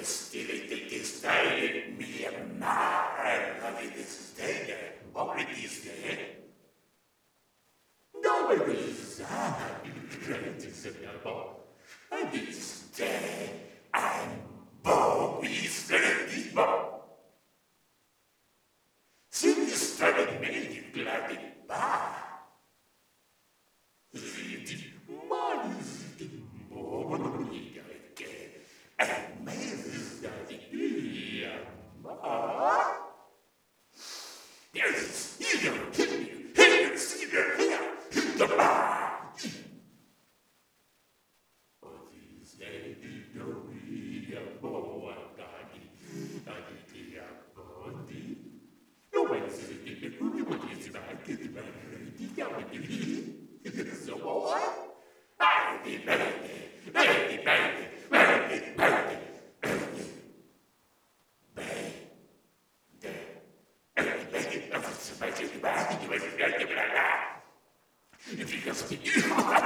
Stille stille mir mal, det stille, hvor det stille. Nobody's and this day I'm Bobby's ready. Sinister and made it glad it bar. The money's the more again, and maybe that there's here, see there, here, the bar. Oh, this day, no, we are boy, body. No one says it, what is back, get back, so what? I'll be back, baby, baby, baby, baby. If you can speak,